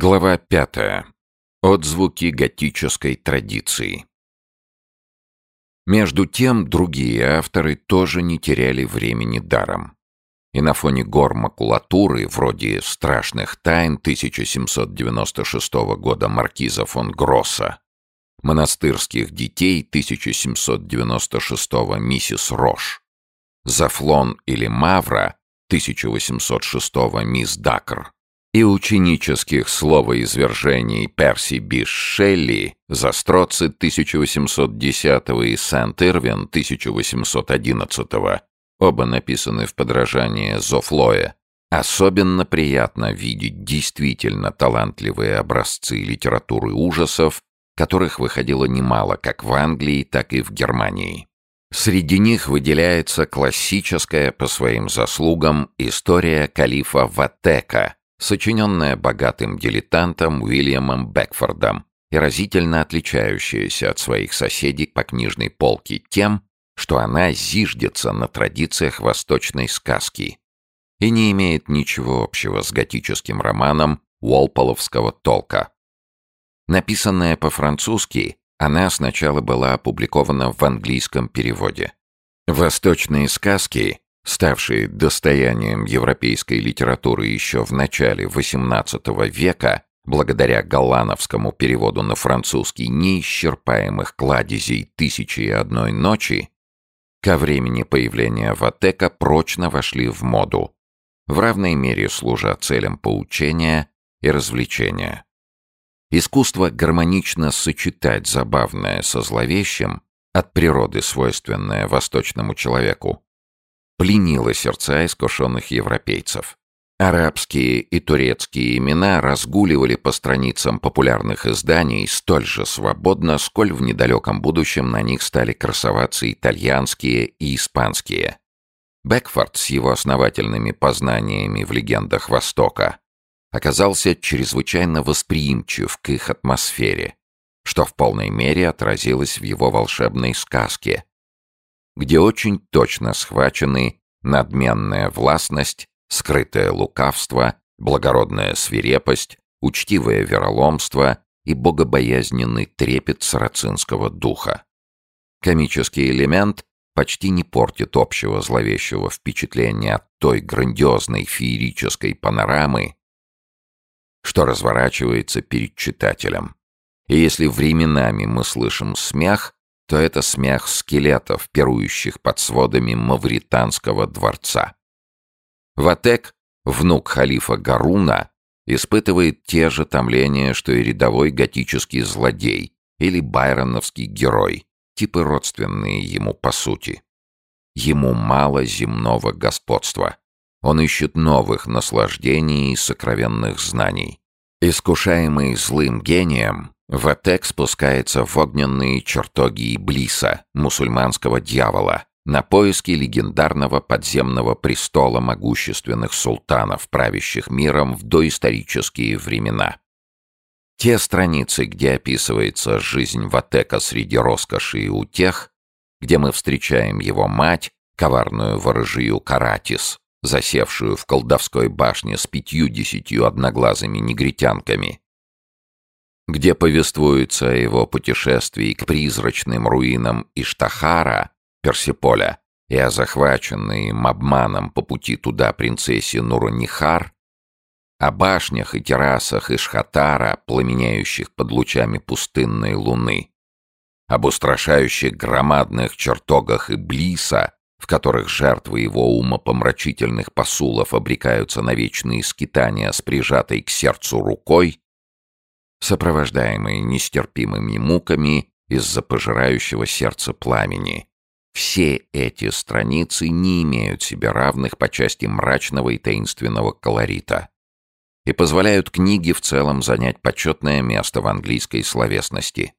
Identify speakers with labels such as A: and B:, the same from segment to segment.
A: Глава 5. Отзвуки готической традиции. Между тем, другие авторы тоже не теряли времени даром. И на фоне гор макулатуры, вроде «Страшных тайн» 1796 года маркиза фон Гросса, «Монастырских детей» 1796 миссис Рош, «Зафлон или Мавра» 1806 мисс Дакр, и ученических словоизвержений Перси Биш Шелли «Застроцы» 1810 и «Сент-Ирвин» 1811, оба написаны в подражание Зофлоя. Особенно приятно видеть действительно талантливые образцы литературы ужасов, которых выходило немало как в Англии, так и в Германии. Среди них выделяется классическая по своим заслугам история калифа Ватека, сочиненная богатым дилетантом Уильямом Бекфордом и разительно отличающаяся от своих соседей по книжной полке тем, что она зиждется на традициях восточной сказки и не имеет ничего общего с готическим романом уолполовского толка. Написанная по-французски, она сначала была опубликована в английском переводе. Восточные сказки, ставшие достоянием европейской литературы еще в начале XVIII века, благодаря голландскому переводу на французский неисчерпаемых кладезей «Тысячи и одной ночи», ко времени появления Ватека прочно вошли в моду, в равной мере служа целям поучения и развлечения. Искусство гармонично сочетать забавное со зловещим, от природы свойственное восточному человеку, пленило сердца искушенных европейцев. Арабские и турецкие имена разгуливали по страницам популярных изданий столь же свободно, сколь в недалеком будущем на них стали красоваться итальянские и испанские. Бекфорд с его основательными познаниями в легендах Востока оказался чрезвычайно восприимчив к их атмосфере, что в полной мере отразилось в его волшебной сказке, где очень точно схвачены надменная властность, скрытое лукавство, благородная свирепость, учтивое вероломство и богобоязненный трепет сарацинского духа. Комический элемент почти не портит общего зловещего впечатления от той грандиозной феерической панорамы, что разворачивается перед читателем. И если временами мы слышим смех, то это смех скелетов, пирующих под сводами мавританского дворца. Ватек, внук халифа Гаруна, испытывает те же томления, что и рядовой готический злодей или байроновский герой, типы родственные ему по сути. Ему мало земного господства. Он ищет новых наслаждений и сокровенных знаний. Искушаемый злым гением, Ватек спускается в огненные чертоги Иблиса, мусульманского дьявола, на поиски легендарного подземного престола могущественных султанов, правящих миром в доисторические времена. Те страницы, где описывается жизнь Ватека среди роскоши и утех, где мы встречаем его мать, коварную ворожию Каратис, засевшую в колдовской башне с 50 одноглазыми негритянками, где повествуется о его путешествии к призрачным руинам Иштахара, Персиполя, и о захваченной им обманом по пути туда принцессе Нуронихар, о башнях и террасах Ишхатара, пламенеющих под лучами пустынной луны, об устрашающих громадных чертогах Иблиса, в которых жертвы его умопомрачительных посулов обрекаются на вечные скитания с прижатой к сердцу рукой, сопровождаемые нестерпимыми муками из-за пожирающего сердце пламени. Все эти страницы не имеют себе равных по части мрачного и таинственного колорита и позволяют книге в целом занять почетное место в английской словесности.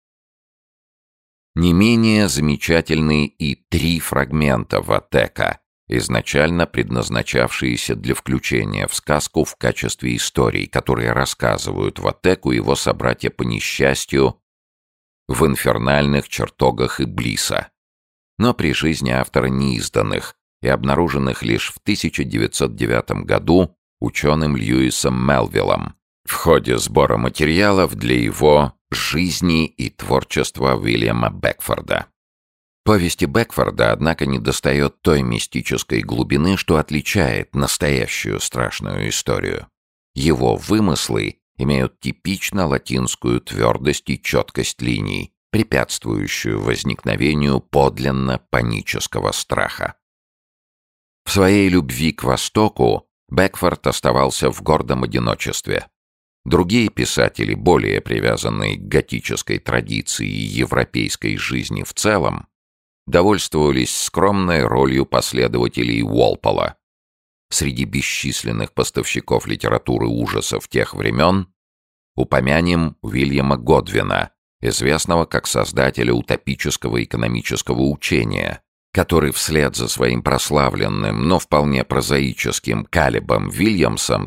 A: Не менее замечательны и 3 фрагмента Ватека, изначально предназначавшиеся для включения в сказку в качестве историй, которые рассказывают Ватеку его собратья по несчастью в инфернальных чертогах Иблиса, но при жизни автора неизданных и обнаруженных лишь в 1909 году ученым Льюисом Мелвиллом в ходе сбора материалов для его «Жизни и творчества Уильяма Бекфорда». Повести Бекфорда, однако, недостает той мистической глубины, что отличает настоящую страшную историю. Его вымыслы имеют типично латинскую твердость и четкость линий, препятствующую возникновению подлинно панического страха. В своей любви к Востоку Бекфорд оставался в гордом одиночестве. Другие писатели, более привязанные к готической традиции и европейской жизни в целом, довольствовались скромной ролью последователей Уолпола. Среди бесчисленных поставщиков литературы ужасов тех времен упомянем Уильяма Годвина, известного как создателя утопического экономического учения, который вслед за своим прославленным, но вполне прозаическим Калебом Вильямсом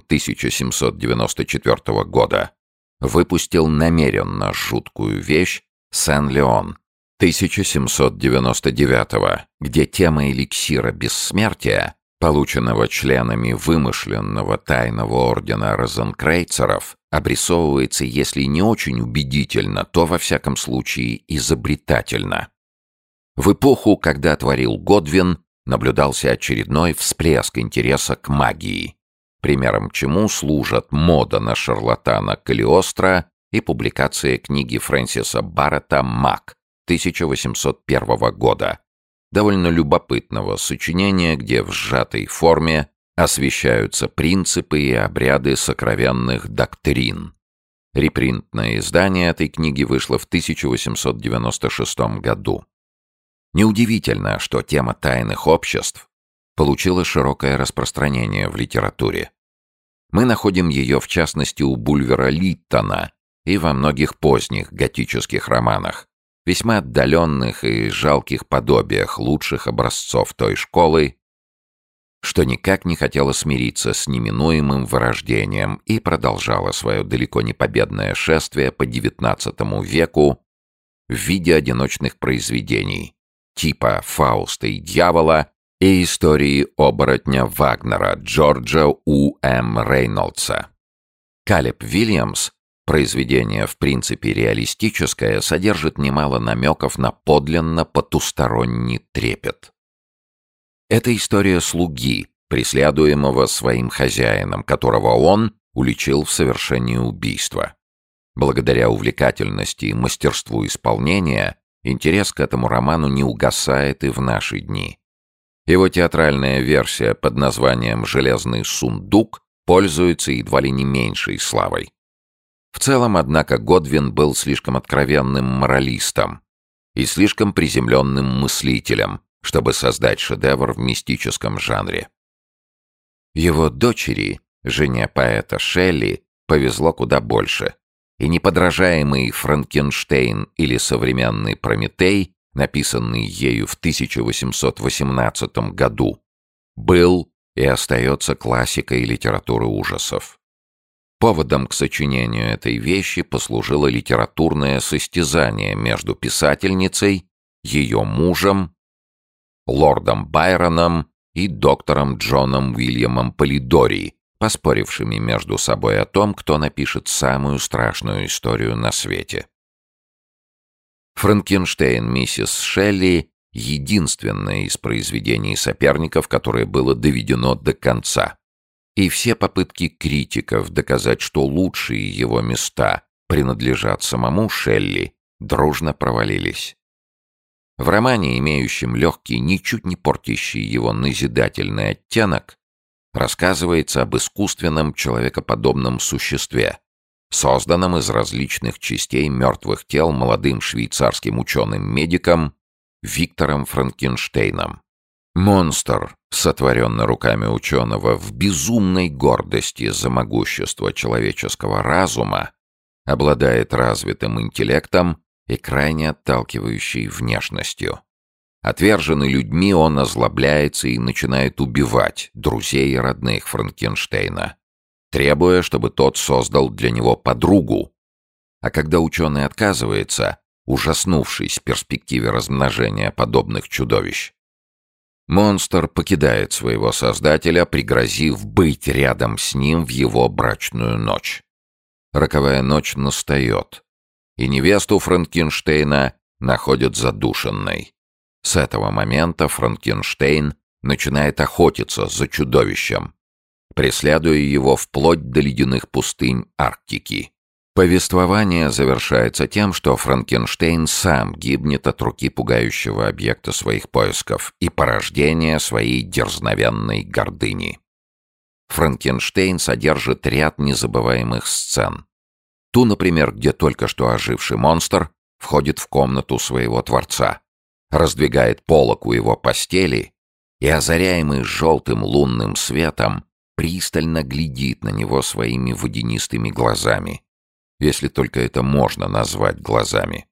A: 1794 года выпустил намеренно жуткую вещь «Сен-Леон» 1799, где тема эликсира бессмертия, полученного членами вымышленного тайного ордена розенкрейцеров, обрисовывается, если не очень убедительно, то, во всяком случае, изобретательно. В эпоху, когда творил Годвин, наблюдался очередной всплеск интереса к магии, примером чему служат мода на шарлатана Калиостро и публикация книги Фрэнсиса Барретта «Маг» 1801 года, довольно любопытного сочинения, где в сжатой форме освещаются принципы и обряды сокровенных доктрин. Репринтное издание этой книги вышло в 1896 году. Неудивительно, что тема тайных обществ получила широкое распространение в литературе. Мы находим ее, в частности, у Бульвера Литтона и во многих поздних готических романах, весьма отдаленных и жалких подобиях лучших образцов той школы, что никак не хотела смириться с неминуемым вырождением и продолжала свое далеко не победное шествие по XIX веку в виде одиночных произведений типа «Фауста и дьявола» и истории оборотня Вагнера Джорджа У.М. Рейнольдса. Калеб Вильямс, произведение в принципе реалистическое, содержит немало намеков на подлинно потусторонний трепет. Это история слуги, преследуемого своим хозяином, которого он уличил в совершении убийства. Благодаря увлекательности и мастерству исполнения интерес к этому роману не угасает и в наши дни. Его театральная версия под названием «Железный сундук» пользуется едва ли не меньшей славой. В целом, однако, Годвин был слишком откровенным моралистом и слишком приземленным мыслителем, чтобы создать шедевр в мистическом жанре. Его дочери, жене поэта Шелли, повезло куда больше, и неподражаемый Франкенштейн или современный Прометей, написанный ею в 1818 году, был и остается классикой литературы ужасов. Поводом к сочинению этой вещи послужило литературное состязание между писательницей, ее мужем, лордом Байроном и доктором Джоном Уильямом Полидори, поспорившими между собой о том, кто напишет самую страшную историю на свете. «Франкенштейн» миссис Шелли — единственное из произведений соперников, которое было доведено до конца. И все попытки критиков доказать, что лучшие его места принадлежат самому Шелли, дружно провалились. В романе, имеющем легкий, ничуть не портящий его назидательный оттенок, рассказывается об искусственном человекоподобном существе, созданном из различных частей мертвых тел молодым швейцарским ученым-медиком Виктором Франкенштейном. Монстр, сотворенный руками ученого в безумной гордости за могущество человеческого разума, обладает развитым интеллектом и крайне отталкивающей внешностью. Отверженный людьми, он озлобляется и начинает убивать друзей и родных Франкенштейна, требуя, чтобы тот создал для него подругу. А когда ученый отказывается, ужаснувшись перспективе размножения подобных чудовищ, монстр покидает своего создателя, пригрозив быть рядом с ним в его брачную ночь. Роковая ночь настает, и невесту Франкенштейна находят задушенной. С этого момента Франкенштейн начинает охотиться за чудовищем, преследуя его вплоть до ледяных пустынь Арктики. Повествование завершается тем, что Франкенштейн сам гибнет от руки пугающего объекта своих поисков и порождения своей дерзновенной гордыни. Франкенштейн содержит ряд незабываемых сцен. Ту, например, где только что оживший монстр входит в комнату своего творца, раздвигает полог у его постели и, озаряемый желтым лунным светом, пристально глядит на него своими водянистыми глазами, если только это можно назвать глазами.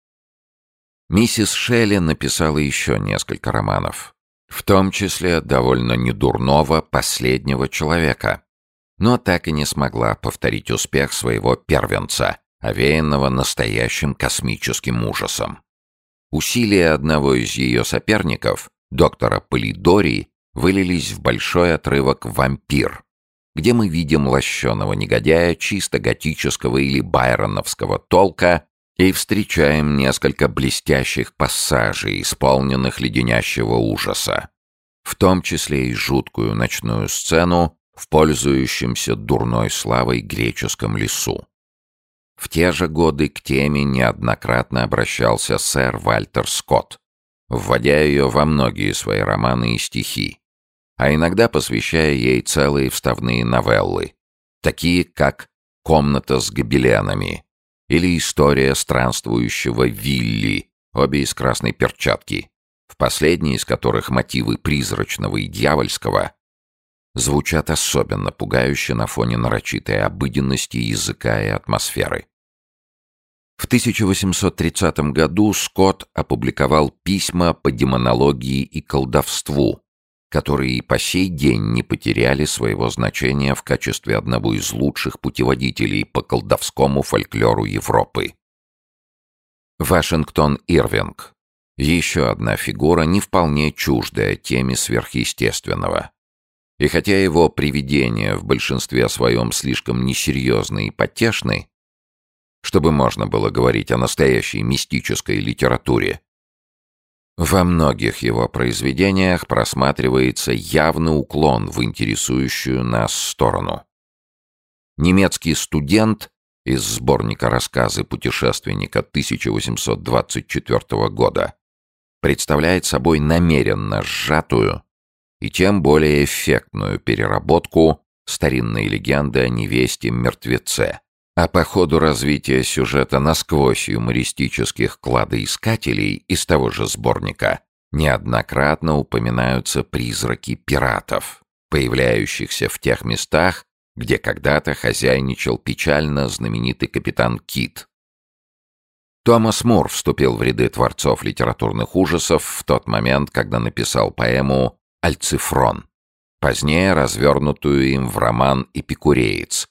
A: Миссис Шелли написала еще несколько романов, в том числе довольно недурного «Последнего человека», но так и не смогла повторить успех своего первенца, овеянного настоящим космическим ужасом. Усилия одного из ее соперников, доктора Полидори, вылились в большой отрывок «Вампир», где мы видим лощеного негодяя чисто готического или байроновского толка и встречаем несколько блестящих пассажей, исполненных леденящего ужаса, в том числе и жуткую ночную сцену в пользующемся дурной славой греческом лесу. В те же годы к теме неоднократно обращался сэр Вальтер Скотт, вводя ее во многие свои романы и стихи, а иногда посвящая ей целые вставные новеллы, такие как «Комната с гобеленами» или «История странствующего Вилли», обе из красной перчатки, в последней из которых мотивы призрачного и дьявольского звучат особенно пугающе на фоне нарочитой обыденности языка и атмосферы. В 1830 году Скотт опубликовал письма по демонологии и колдовству, которые и по сей день не потеряли своего значения в качестве одного из лучших путеводителей по колдовскому фольклору Европы. Вашингтон Ирвинг — еще одна фигура, не вполне чуждая теме сверхъестественного. И хотя его привидения в большинстве своем слишком несерьезны и потешны, чтобы можно было говорить о настоящей мистической литературе, во многих его произведениях просматривается явный уклон в интересующую нас сторону. Немецкий студент из сборника «Рассказы путешественника» 1824 года представляет собой намеренно сжатую и тем более эффектную переработку старинной легенды о невесте-мертвеце, а по ходу развития сюжета насквозь юмористических кладоискателей из того же сборника неоднократно упоминаются призраки пиратов, появляющихся в тех местах, где когда-то хозяйничал печально знаменитый капитан Кид. Томас Мур вступил в ряды творцов литературных ужасов в тот момент, когда написал поэму «Альцифрон», позднее развернутую им в роман «Эпикуреец»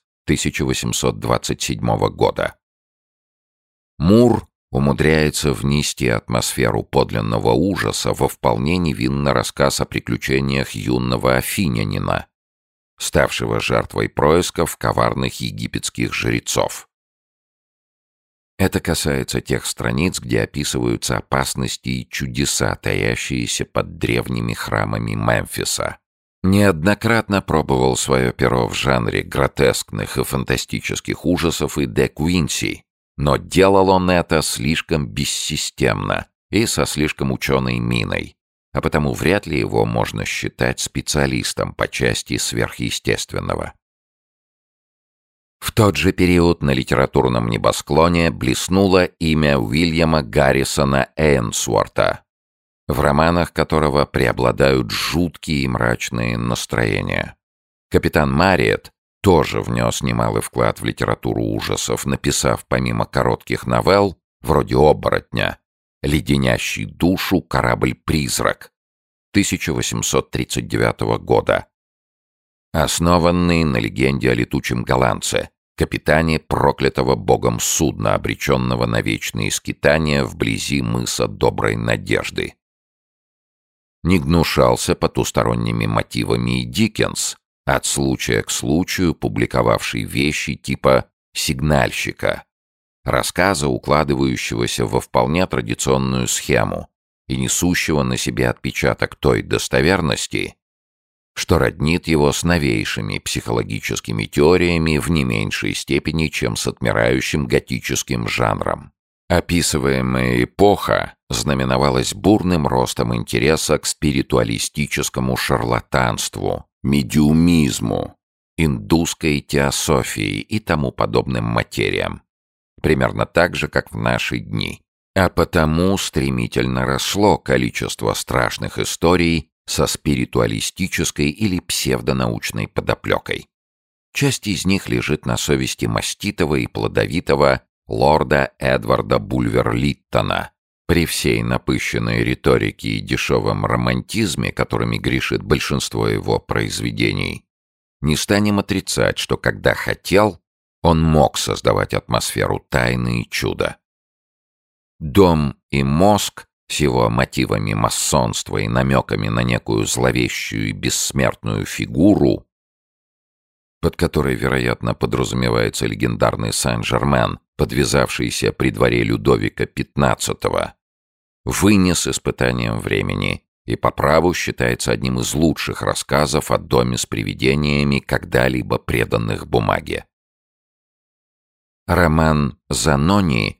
A: 1827 года. Мур умудряется внести атмосферу подлинного ужаса во вполне невинный рассказ о приключениях юного афинянина, ставшего жертвой происков коварных египетских жрецов. Это касается тех страниц, где описываются опасности и чудеса, таящиеся под древними храмами Мемфиса. Неоднократно пробовал свое перо в жанре гротескных и фантастических ужасов и Де Куинси, но делал он это слишком бессистемно и со слишком ученой миной, а потому вряд ли его можно считать специалистом по части сверхъестественного. В тот же период на литературном небосклоне блеснуло имя Уильяма Гаррисона Эйнсворта, в романах которого преобладают жуткие и мрачные настроения. «Капитан Марриott» тоже внес немалый вклад в литературу ужасов, написав помимо коротких новелл, вроде «Оборотня», леденящий душу «Корабль-призрак» 1839 года, основанный на легенде о летучем голландце, капитане проклятого богом судна, обреченного на вечные скитания вблизи мыса Доброй Надежды. Не гнушался потусторонними мотивами и Диккенс, от случая к случаю публиковавший вещи типа сигнальщика, рассказа, укладывающегося во вполне традиционную схему и несущего на себе отпечаток той достоверности, что роднит его с новейшими психологическими теориями в не меньшей степени, чем с отмирающим готическим жанром. Описываемая эпоха знаменовалась бурным ростом интереса к спиритуалистическому шарлатанству, медиумизму, индусской теософии и тому подобным материям, примерно так же, как в наши дни. А потому стремительно росло количество страшных историй со спиритуалистической или псевдонаучной подоплекой. Часть из них лежит на совести маститого и плодовитого лорда Эдварда Булвер-Литтона. При всей напыщенной риторике и дешевом романтизме, которыми грешит большинство его произведений, не станем отрицать, что когда хотел, он мог создавать атмосферу тайны и чуда. «Дом и мозг» с его мотивами масонства и намеками на некую зловещую и бессмертную фигуру, под которой, вероятно, подразумевается легендарный Сен-Жермен, подвязавшийся при дворе Людовика XV, вынес испытанием времени и по праву считается одним из лучших рассказов о доме с привидениями, когда-либо преданных бумаге. Роман «Занони»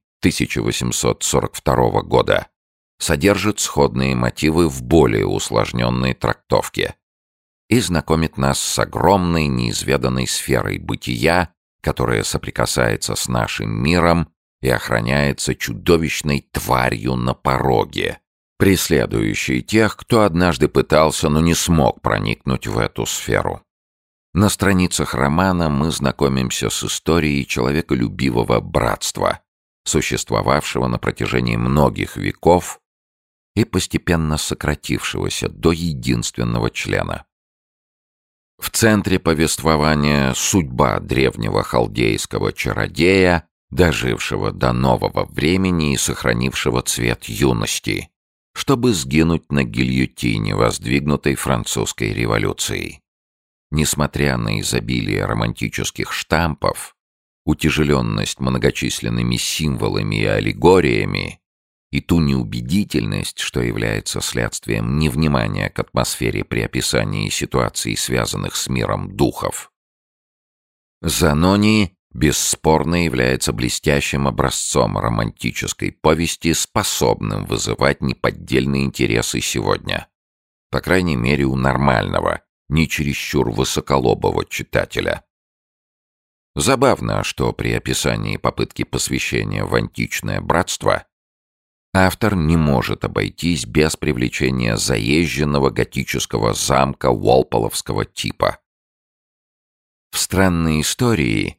A: 1842 года содержит сходные мотивы в более усложненной трактовке и знакомит нас с огромной неизведанной сферой бытия, которая соприкасается с нашим миром и охраняется чудовищной тварью на пороге, преследующей тех, кто однажды пытался, но не смог проникнуть в эту сферу. На страницах романа мы знакомимся с историей человеколюбивого братства, существовавшего на протяжении многих веков и постепенно сократившегося до единственного члена. В центре повествования судьба древнего халдейского чародея, дожившего до нового времени и сохранившего цвет юности, чтобы сгинуть на гильотине, воздвигнутой французской революцией. Несмотря на изобилие романтических штампов, утяжеленность многочисленными символами и аллегориями и ту неубедительность, что является следствием невнимания к атмосфере при описании ситуаций, связанных с миром духов, Занони бесспорно является блестящим образцом романтической повести, способным вызывать неподдельные интересы сегодня, по крайней мере у нормального, не чересчур высоколобого читателя. Забавно, что при описании попытки посвящения в античное братство автор не может обойтись без привлечения заезженного готического замка уолполовского типа. В «Странной истории»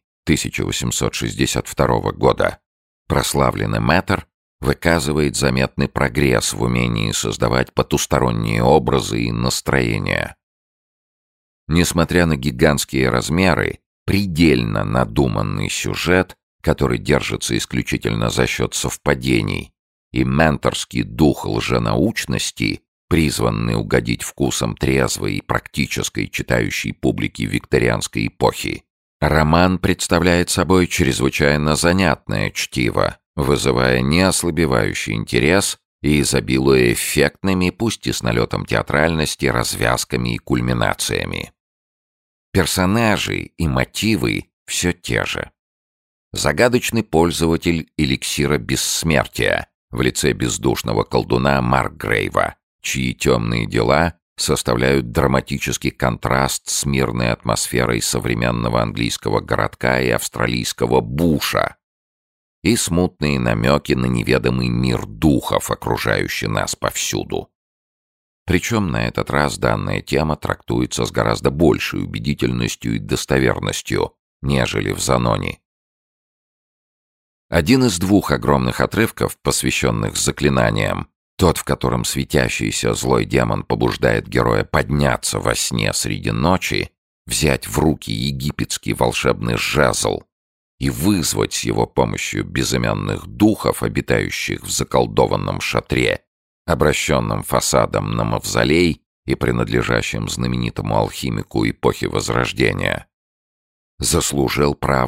A: 1862 года прославленный мэтр выказывает заметный прогресс в умении создавать потусторонние образы и настроения. Несмотря на гигантские размеры, предельно надуманный сюжет, который держится исключительно за счет совпадений, и менторский дух лженаучности, призванный угодить вкусам трезвой и практической читающей публики викторианской эпохи, роман представляет собой чрезвычайно занятное чтиво, вызывая неослабевающий интерес и изобилуя эффектными, пусть и с налетом театральности, развязками и кульминациями. Персонажи и мотивы все те же. Загадочный пользователь эликсира бессмертия в лице бездушного колдуна Маркгрейва, чьи темные дела составляют драматический контраст с мирной атмосферой современного английского городка и австралийского буша, и смутные намеки на неведомый мир духов, окружающий нас повсюду. Причем на этот раз данная тема трактуется с гораздо большей убедительностью и достоверностью, нежели в Занони. Один из двух огромных отрывков, посвященных заклинаниям, тот, в котором светящийся злой демон побуждает героя подняться во сне среди ночи, взять в руки египетский волшебный жезл и вызвать с его помощью безымянных духов, обитающих в заколдованном шатре, обращенным фасадом на мавзолей и принадлежащим знаменитому алхимику эпохи Возрождения, заслужил право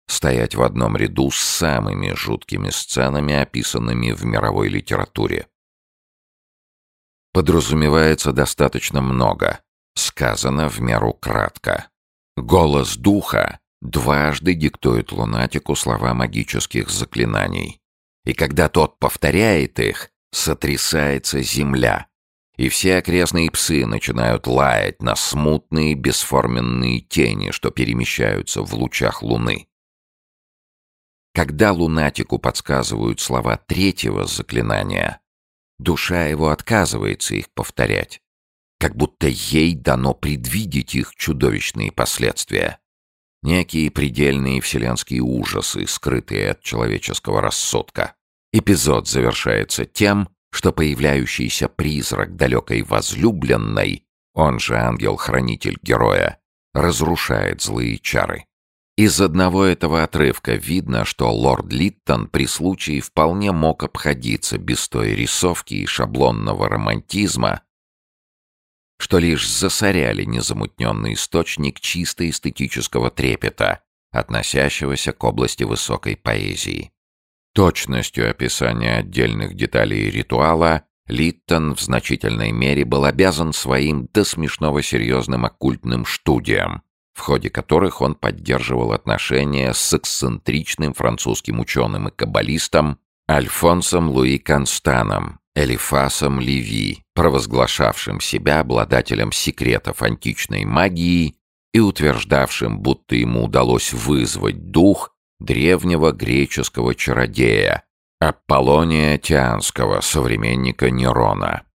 A: стоять в одном ряду с самыми жуткими сценами, описанными в мировой литературе. Подразумевается достаточно много, сказано в меру кратко. Голос духа дважды диктует лунатику слова магических заклинаний. И когда тот повторяет их, сотрясается земля, и все окрестные псы начинают лаять на смутные бесформенные тени, что перемещаются в лучах луны. Когда лунатику подсказывают слова третьего заклинания, душа его отказывается их повторять, как будто ей дано предвидеть их чудовищные последствия. Некие предельные вселенские ужасы, скрытые от человеческого рассудка. Эпизод завершается тем, что появляющийся призрак далекой возлюбленной, он же ангел-хранитель героя, разрушает злые чары. Из одного этого отрывка видно, что лорд Литтон при случае вполне мог обходиться без той рисовки и шаблонного романтизма, что лишь засоряли незамутненный источник чисто эстетического трепета, относящегося к области высокой поэзии. Точностью описания отдельных деталей ритуала Литтон в значительной мере был обязан своим до смешного серьезным оккультным студиям, в ходе которых он поддерживал отношения с эксцентричным французским ученым и каббалистом Альфонсом Луи Констаном, Элифасом Леви, провозглашавшим себя обладателем секретов античной магии и утверждавшим, будто ему удалось вызвать дух древнего греческого чародея Аполлония Тианского, современника Нерона.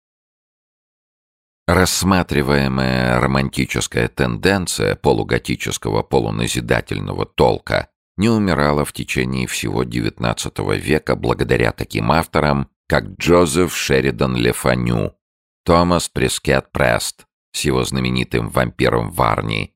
A: Рассматриваемая романтическая тенденция полуготического полуназидательного толка не умирала в течение всего XIX века благодаря таким авторам, как Джозеф Шеридан Le Fanu, Томас Прескетт Прест с его знаменитым «Вампиром Варни»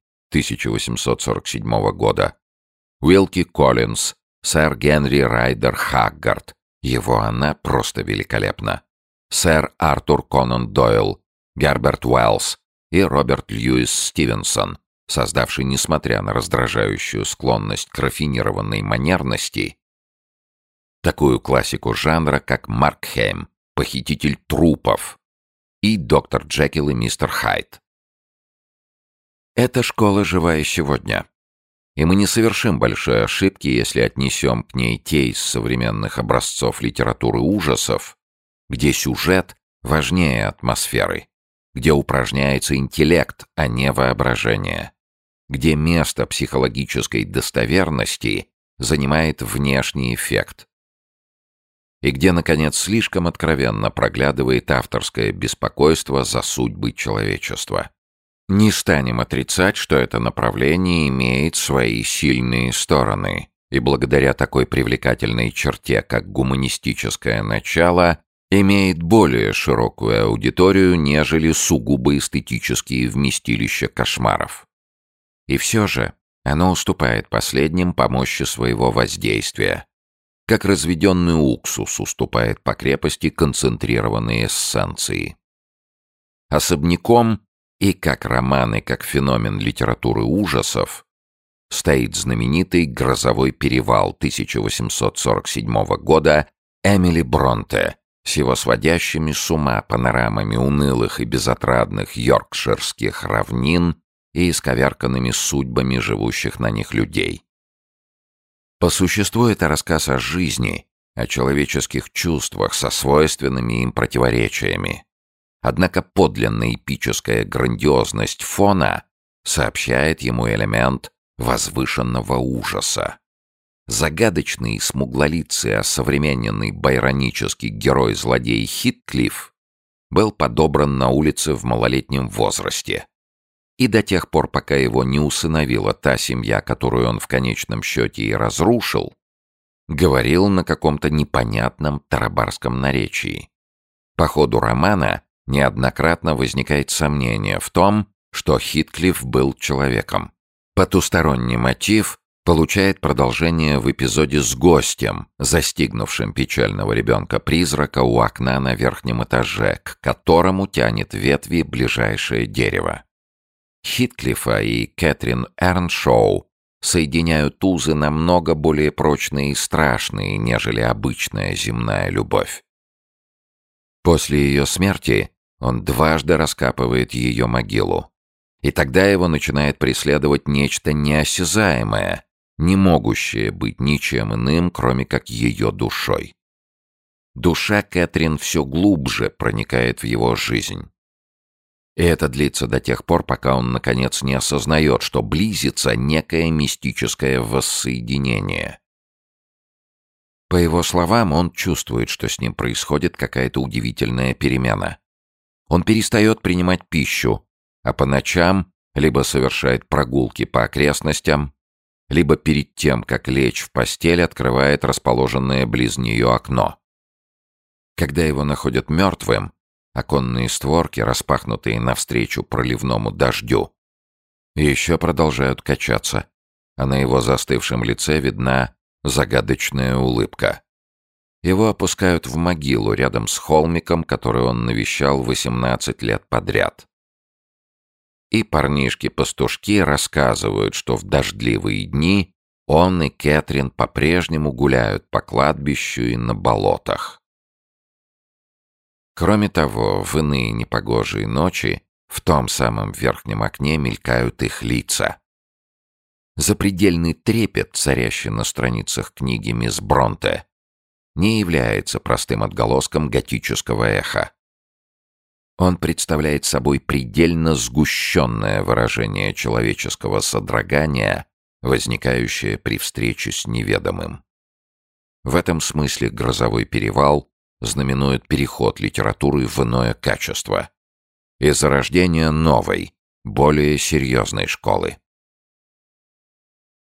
A: 1847 года, Уилки Коллинз, сэр Генри Райдер Хаггард, его она просто великолепна, сэр Артур Конан Дойл, Герберт Уэллс и Роберт Льюис Стивенсон, создавший, несмотря на раздражающую склонность к рафинированной манерности, такую классику жанра, как Маркхейм, «Похититель трупов» и «Доктор Джекил и мистер Хайд». Эта школа жива и сегодня. И мы не совершим большой ошибки, если отнесем к ней те из современных образцов литературы ужасов, где сюжет важнее атмосферы, где упражняется интеллект, а не воображение, где место психологической достоверности занимает внешний эффект, и где, наконец, слишком откровенно проглядывает авторское беспокойство за судьбы человечества. Не станем отрицать, что это направление имеет свои сильные стороны, и благодаря такой привлекательной черте, как гуманистическое начало, имеет более широкую аудиторию, нежели сугубо эстетические вместилища кошмаров. И все же оно уступает последним по мощи своего воздействия, как разведенный уксус уступает по крепости концентрированной эссенции. Особняком и как роман, и как феномен литературы ужасов стоит знаменитый «Грозовой перевал» 1847 года Эмили Бронте с его сводящими с ума панорамами унылых и безотрадных йоркширских равнин и исковерканными судьбами живущих на них людей. По существу это рассказ о жизни, о человеческих чувствах со свойственными им противоречиями. Однако подлинная эпическая грандиозность фона сообщает ему элемент возвышенного ужаса. Загадочный и смуглолицый осовремененный байронический герой-злодей Хитклифф был подобран на улице в малолетнем возрасте. И до тех пор, пока его не усыновила та семья, которую он в конечном счете и разрушил, говорил на каком-то непонятном тарабарском наречии. По ходу романа неоднократно возникает сомнение в том, что Хитклифф был человеком. Потусторонний мотив получает продолжение в эпизоде с гостем, застигнувшим печального ребенка-призрака у окна на верхнем этаже, к которому тянет ветви ближайшее дерево. Хитклиффа и Кэтрин Эрншоу соединяют узы намного более прочные и страшные, нежели обычная земная любовь. После ее смерти он дважды раскапывает ее могилу, и тогда его начинает преследовать нечто неосязаемое, не могущее быть ничем иным, кроме как ее душой. Душа Кэтрин все глубже проникает в его жизнь. И это длится до тех пор, пока он, наконец, не осознает, что близится некое мистическое воссоединение. По его словам, он чувствует, что с ним происходит какая-то удивительная перемена. Он перестает принимать пищу, а по ночам либо совершает прогулки по окрестностям, либо перед тем, как лечь в постель, открывает расположенное близ нее окно. Когда его находят мертвым, оконные створки, распахнутые навстречу проливному дождю, еще продолжают качаться, а на его застывшем лице видна загадочная улыбка. Его опускают в могилу рядом с холмиком, который он навещал 18 лет подряд. И парнишки-пастушки рассказывают, что в дождливые дни он и Кэтрин по-прежнему гуляют по кладбищу и на болотах. Кроме того, в иные непогожие ночи в том самом верхнем окне мелькают их лица. Запредельный трепет, царящий на страницах книги мисс Бронте, не является простым отголоском готического эха. Он представляет собой предельно сгущенное выражение человеческого содрогания, возникающее при встрече с неведомым. В этом смысле «Грозовой перевал» знаменует переход литературы в иное качество и зарождение новой, более серьезной школы.